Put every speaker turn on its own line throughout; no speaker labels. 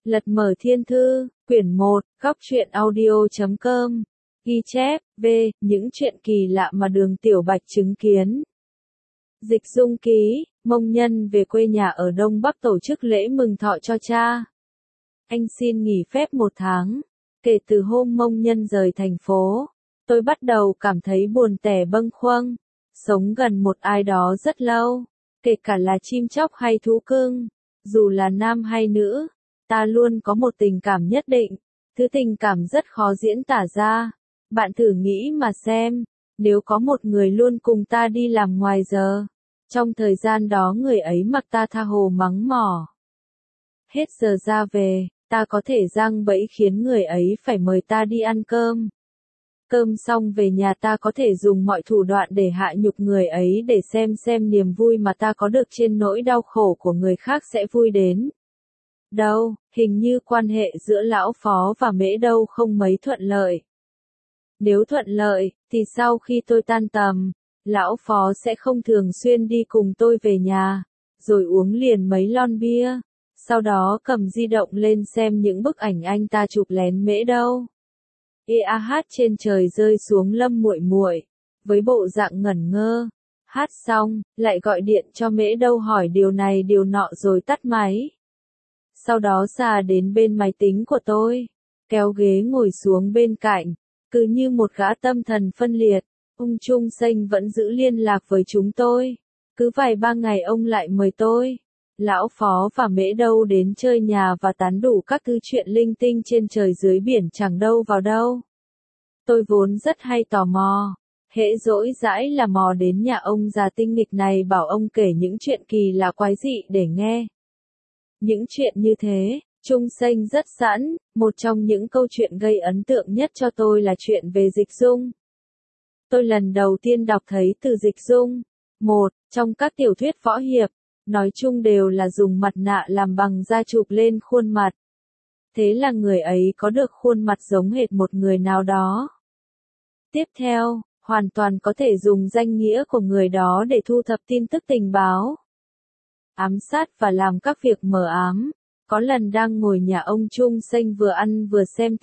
Lật mở thiên thư, quyển 1, góc truyện audio.com. Ghi chép, V, những chuyện kỳ lạ mà Đường Tiểu Bạch chứng kiến. Dịch dung ký, Mông Nhân về quê nhà ở Đông Bắc tổ chức lễ mừng thọ cho cha. Anh xin nghỉ phép 1 tháng. Kể từ hôm Mông Nhân rời thành phố, tôi bắt đầu cảm thấy buồn tẻ bâng khuâng. Sống gần một ai đó rất lâu, kể cả là chim chóc hay thú cưng, dù là nam hay nữ, ta luôn có một tình cảm nhất định, thứ tình cảm rất khó diễn tả ra. Bạn thử nghĩ mà xem, nếu có một người luôn cùng ta đi làm ngoài giờ, trong thời gian đó người ấy mặc ta tha hồ mắng mỏ. Hết giờ ra về, ta có thể giăng bẫy khiến người ấy phải mời ta đi ăn cơm. Cơm xong về nhà ta có thể dùng mọi thủ đoạn để hạ nhục người ấy để xem niềm vui mà ta có được trên nỗi đau khổ của người khác sẽ vui đến đâu. Hình như quan hệ giữa lão Phó và Mễ Đâu không mấy thuận lợi. Nếu thuận lợi, thì sau khi tôi tan tầm, lão Phó sẽ không thường xuyên đi cùng tôi về nhà, rồi uống liền mấy lon bia, sau đó cầm di động lên xem những bức ảnh anh ta chụp lén Mễ Đâu. Hát trên trời rơi xuống Lâm muội muội, với bộ dạng ngẩn ngơ. Hát xong, lại gọi điện cho Mễ Đâu hỏi điều này điều nọ rồi tắt máy. Sau đó xà đến bên máy tính của tôi, kéo ghế ngồi xuống bên cạnh, cứ như một gã tâm thần phân liệt. Ung Chung Sênh vẫn giữ liên lạc với chúng tôi. Cứ vài ba ngày ông lại mời tôi, lão Phó và Mễ Đâu đến chơi nhà và tán đủ các thứ chuyện linh tinh trên trời dưới biển chẳng đâu vào đâu. Tôi vốn rất hay tò mò, hễ rỗi rãi là mò đến nhà ông già tinh nghịch này bảo ông kể những chuyện kỳ lạ quái dị để nghe. Những chuyện như thế, Chung Sênh rất sẵn. Một trong những câu chuyện gây ấn tượng nhất cho tôi là chuyện về dịch dung. Tôi lần đầu tiên đọc thấy từ dịch dung. Trong các tiểu thuyết võ hiệp, nói chung đều là dùng mặt nạ làm bằng da chụp lên khuôn mặt. Thế là người ấy có được khuôn mặt giống hệt một người nào đó. Tiếp theo, hoàn toàn có thể dùng danh nghĩa của người đó để thu thập tin tức tình báo, ám sát và làm các việc mờ ám. Có lần đang ngồi nhà ông Chung Sênh vừa ăn vừa xem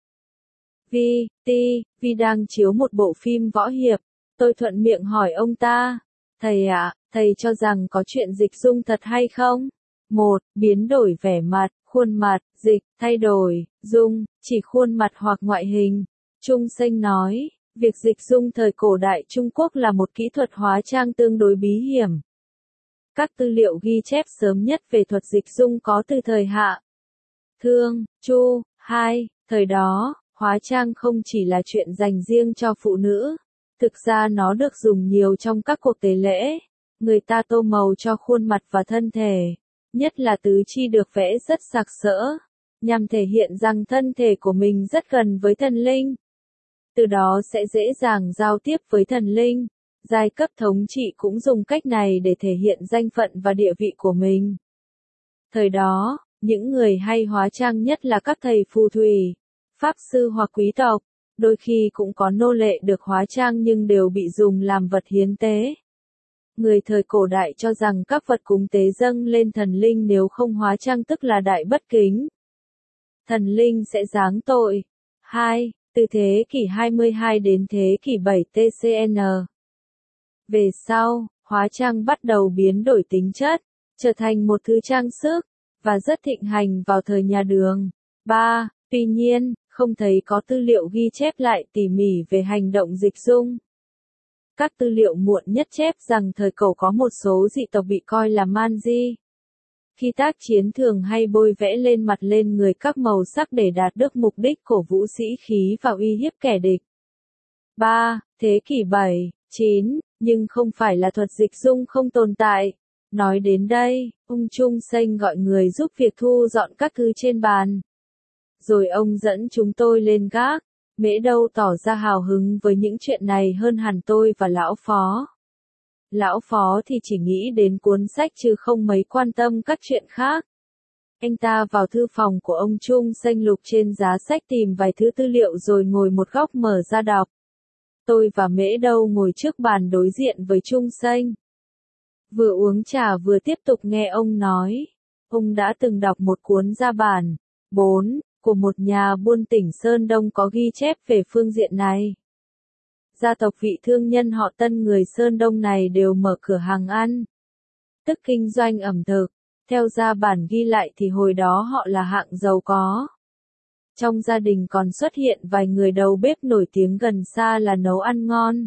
TV đang chiếu một bộ phim võ hiệp. Tôi thuận miệng hỏi ông ta, thầy ạ, thầy cho rằng có chuyện dịch dung thật hay không? Biến đổi vẻ mặt, khuôn mặt, dịch, thay đổi, dung, chỉ khuôn mặt hoặc ngoại hình. Chung Sênh nói, việc dịch dung thời cổ đại Trung Quốc là một kỹ thuật hóa trang tương đối bí hiểm. Các tư liệu ghi chép sớm nhất về thuật dịch dung có từ thời Hạ Thương, Chu, thời đó, hóa trang không chỉ là chuyện dành riêng cho phụ nữ. Thực ra nó được dùng nhiều trong các cuộc tế lễ. Người ta tô màu cho khuôn mặt và thân thể, nhất là tứ chi được vẽ rất sặc sỡ, nhằm thể hiện rằng thân thể của mình rất gần với thần linh. Từ đó sẽ dễ dàng giao tiếp với thần linh. Giai cấp thống trị cũng dùng cách này để thể hiện danh phận và địa vị của mình. Thời đó, những người hay hóa trang nhất là các thầy phù thủy, pháp sư hoặc quý tộc. Đôi khi cũng có nô lệ được hóa trang nhưng đều bị dùng làm vật hiến tế. Người thời cổ đại cho rằng các vật cúng tế dâng lên thần linh nếu không hóa trang tức là đại bất kính. Thần linh sẽ giáng tội. Từ thế kỷ 22 đến thế kỷ 7 TCN. Về sau, hóa trang bắt đầu biến đổi tính chất, trở thành một thứ trang sức, và rất thịnh hành vào thời nhà Đường. Tuy nhiên, không thấy có tư liệu ghi chép lại tỉ mỉ về hành động dịch dung. Các tư liệu muộn nhất chép rằng thời cổ có một số dị tộc bị coi là man di. Khi tác chiến thường hay bôi vẽ lên mặt lên người các màu sắc để đạt được mục đích cổ vũ sĩ khí và uy hiếp kẻ địch. Thế kỷ 7, 9, nhưng không phải là thuật dịch dung không tồn tại. Nói đến đây, Ung Chung Sênh gọi người giúp việc thu dọn các thứ trên bàn. Rồi ông dẫn chúng tôi lên gác. Mễ Đâu tỏ ra hào hứng với những chuyện này hơn hẳn tôi và lão Phó. Lão Phó thì chỉ nghĩ đến cuốn sách chứ không mấy quan tâm các chuyện khác. Anh ta vào thư phòng của ông Chung Sênh lục trên giá sách tìm vài thứ tư liệu rồi ngồi một góc mở ra đọc. Tôi và Mễ Đâu ngồi trước bàn đối diện với Chung Sênh. Vừa uống trà vừa tiếp tục nghe ông nói. Ông đã từng đọc một cuốn gia bản, 4. Của một nhà buôn tỉnh Sơn Đông có ghi chép về phương diện này. Gia tộc vị thương nhân họ Tân người Sơn Đông này đều mở cửa hàng ăn, tức kinh doanh ẩm thực. Theo gia bản ghi lại thì hồi đó họ là hạng giàu có. Trong gia đình còn xuất hiện vài người đầu bếp nổi tiếng gần xa là nấu ăn ngon.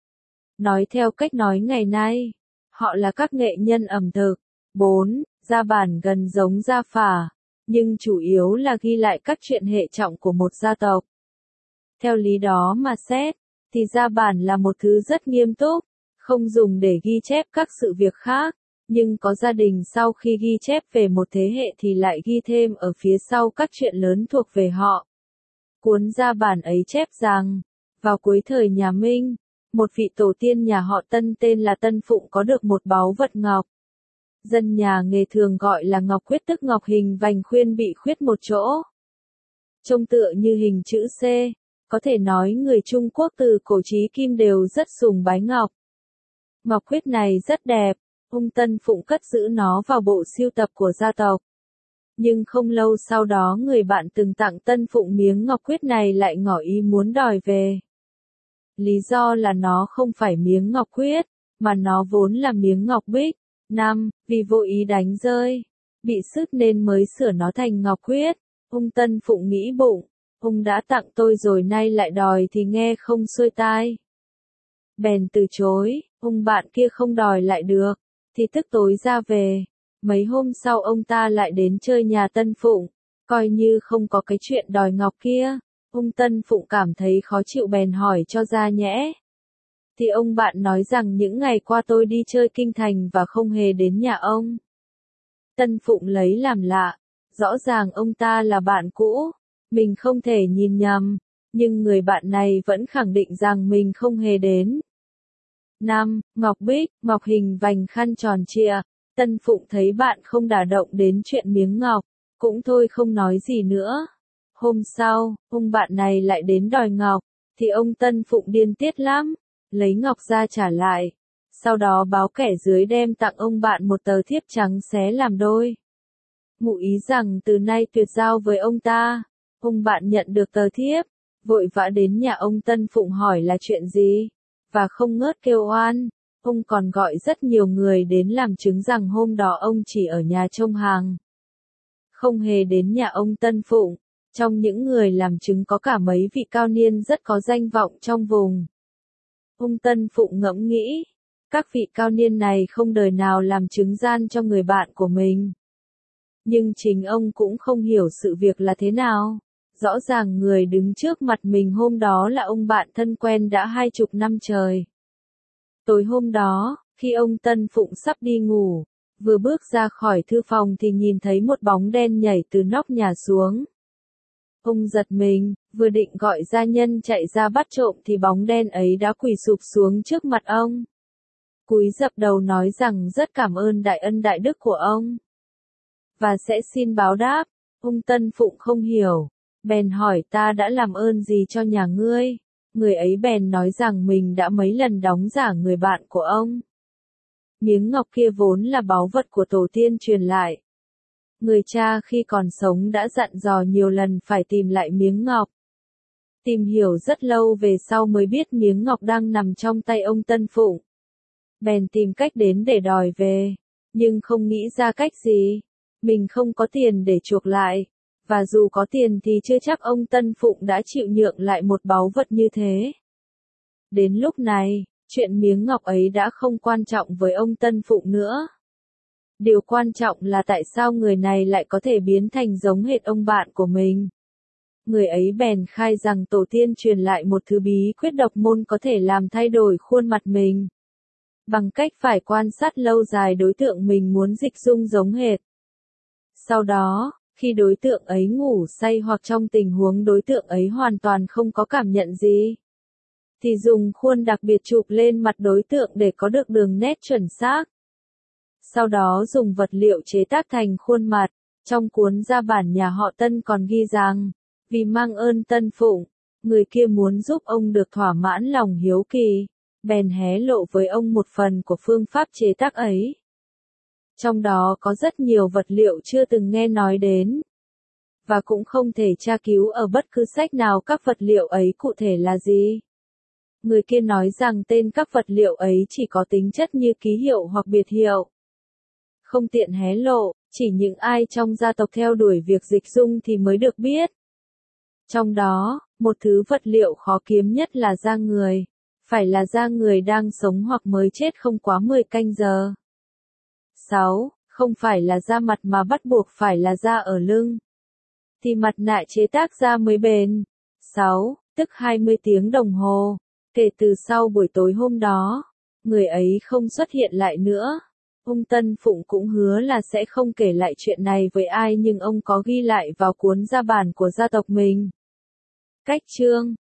Nói theo cách nói ngày nay, họ là các nghệ nhân ẩm thực. 4. Gia bản gần giống gia phả, nhưng chủ yếu là ghi lại các chuyện hệ trọng của một gia tộc. Theo lý đó mà xét, thì gia bản là một thứ rất nghiêm túc, không dùng để ghi chép các sự việc khác, nhưng có gia đình sau khi ghi chép về một thế hệ thì lại ghi thêm ở phía sau các chuyện lớn thuộc về họ. Cuốn gia bản ấy chép rằng, vào cuối thời nhà Minh, một vị tổ tiên nhà họ Tân tên là Tân Phụng có được một báu vật ngọc. Dân nhà nghề thường gọi là ngọc khuyết, tức ngọc hình vành khuyên bị khuyết một chỗ, trông tựa như hình chữ C. Có thể nói người Trung Quốc từ cổ chí kim đều rất sùng bái ngọc. Ngọc khuyết này rất đẹp, ông Tân Phụng cất giữ nó vào bộ sưu tập của gia tộc. Nhưng không lâu sau đó người bạn từng tặng Tân Phụng miếng ngọc khuyết này lại ngỏ ý muốn đòi về. Lý do là nó không phải miếng ngọc khuyết, mà nó vốn là miếng ngọc bích. 5. Vì vô ý đánh rơi, bị sứt nên mới sửa nó thành ngọc khuyết. Ông Tân Phụng nghĩ bụng, ông đã tặng tôi rồi nay lại đòi thì nghe không xuôi tai. Bèn từ chối, ông bạn kia không đòi lại được, thì tức tối ra về. Mấy hôm sau ông ta lại đến chơi nhà Tân Phụng, coi như không có cái chuyện đòi ngọc kia. Ông Tân Phụng cảm thấy khó chịu bèn hỏi cho ra nhẽ. Thì ông bạn nói rằng những ngày qua tôi đi chơi kinh thành và không hề đến nhà ông. Tân Phụng lấy làm lạ, rõ ràng ông ta là bạn cũ, mình không thể nhìn nhầm, nhưng người bạn này vẫn khẳng định rằng mình không hề đến. 5. Ngọc bích, ngọc hình vành khăn tròn trịa. Tân Phụng thấy bạn không đả động đến chuyện miếng ngọc, cũng thôi không nói gì nữa. Hôm sau, ông bạn này lại đến đòi ngọc, thì ông Tân Phụng điên tiết lắm, lấy ngọc ra trả lại. Sau đó báo kẻ dưới đem tặng ông bạn một tờ thiếp trắng xé làm đôi. Ngụ ý rằng từ nay tuyệt giao với ông ta. Ông bạn nhận được tờ thiếp, vội vã đến nhà ông Tân Phụng hỏi là chuyện gì, và không ngớt kêu oan. Ông còn gọi rất nhiều người đến làm chứng rằng hôm đó ông chỉ ở nhà trông hàng, không hề đến nhà ông Tân Phụng. Trong những người làm chứng có cả mấy vị cao niên rất có danh vọng trong vùng. Ông Tân Phụng ngẫm nghĩ, các vị cao niên này không đời nào làm chứng gian cho người bạn của mình. Nhưng chính ông cũng không hiểu sự việc là thế nào. Rõ ràng người đứng trước mặt mình hôm đó là ông bạn thân quen đã 20 năm trời. Tối hôm đó, khi ông Tân Phụng sắp đi ngủ, vừa bước ra khỏi thư phòng thì nhìn thấy một bóng đen nhảy từ nóc nhà xuống. Ông giật mình, vừa định gọi gia nhân chạy ra bắt trộm thì bóng đen ấy đã quỳ sụp xuống trước mặt ông. Cúi dập đầu nói rằng rất cảm ơn đại ân đại đức của ông, và sẽ xin báo đáp. Ông Tân Phụng không hiểu, bèn hỏi ta đã làm ơn gì cho nhà ngươi. Người ấy bèn nói rằng mình đã mấy lần đóng giả người bạn của ông. Miếng ngọc kia vốn là báu vật của tổ tiên truyền lại. Người cha khi còn sống đã dặn dò nhiều lần phải tìm lại miếng ngọc. Tìm hiểu rất lâu về sau mới biết miếng ngọc đang nằm trong tay ông Tân Phụng. Bèn tìm cách đến để đòi về, nhưng không nghĩ ra cách gì. Mình không có tiền để chuộc lại, và dù có tiền thì chưa chắc ông Tân Phụng đã chịu nhượng lại một báu vật như thế. Đến lúc này, chuyện miếng ngọc ấy đã không quan trọng với ông Tân Phụng nữa. Điều quan trọng là tại sao người này lại có thể biến thành giống hệt ông bạn của mình. Người ấy bèn khai rằng tổ tiên truyền lại một thứ bí quyết độc môn có thể làm thay đổi khuôn mặt mình. Bằng cách phải quan sát lâu dài đối tượng mình muốn dịch dung giống hệt. Sau đó, khi đối tượng ấy ngủ say hoặc trong tình huống đối tượng ấy hoàn toàn không có cảm nhận gì, thì dùng khuôn đặc biệt chụp lên mặt đối tượng để có được đường nét chuẩn xác. Sau đó dùng vật liệu chế tác thành khuôn mặt. Trong cuốn gia bản nhà họ Tân còn ghi rằng, vì mang ơn Tân Phụng, người kia muốn giúp ông được thỏa mãn lòng hiếu kỳ, bèn hé lộ với ông một phần của phương pháp chế tác ấy. Trong đó có rất nhiều vật liệu chưa từng nghe nói đến. và cũng không thể tra cứu ở bất cứ sách nào các vật liệu ấy cụ thể là gì. Người kia nói rằng tên các vật liệu ấy chỉ có tính chất như ký hiệu hoặc biệt hiệu. Không tiện hé lộ, chỉ những ai trong gia tộc theo đuổi việc dịch dung thì mới được biết. Trong đó, một thứ vật liệu khó kiếm nhất là da người. Phải là da người đang sống hoặc mới chết không quá 10 canh giờ. 6. Không phải là da mặt mà bắt buộc phải là da ở lưng. Thì mặt nạ chế tác da mới bền. 6. Tức 20 tiếng đồng hồ. Kể từ sau buổi tối hôm đó, người ấy không xuất hiện lại nữa. Ông Tân Phụng cũng hứa là sẽ không kể lại chuyện này với ai nhưng ông có ghi lại vào cuốn gia bản của gia tộc mình. Cách chương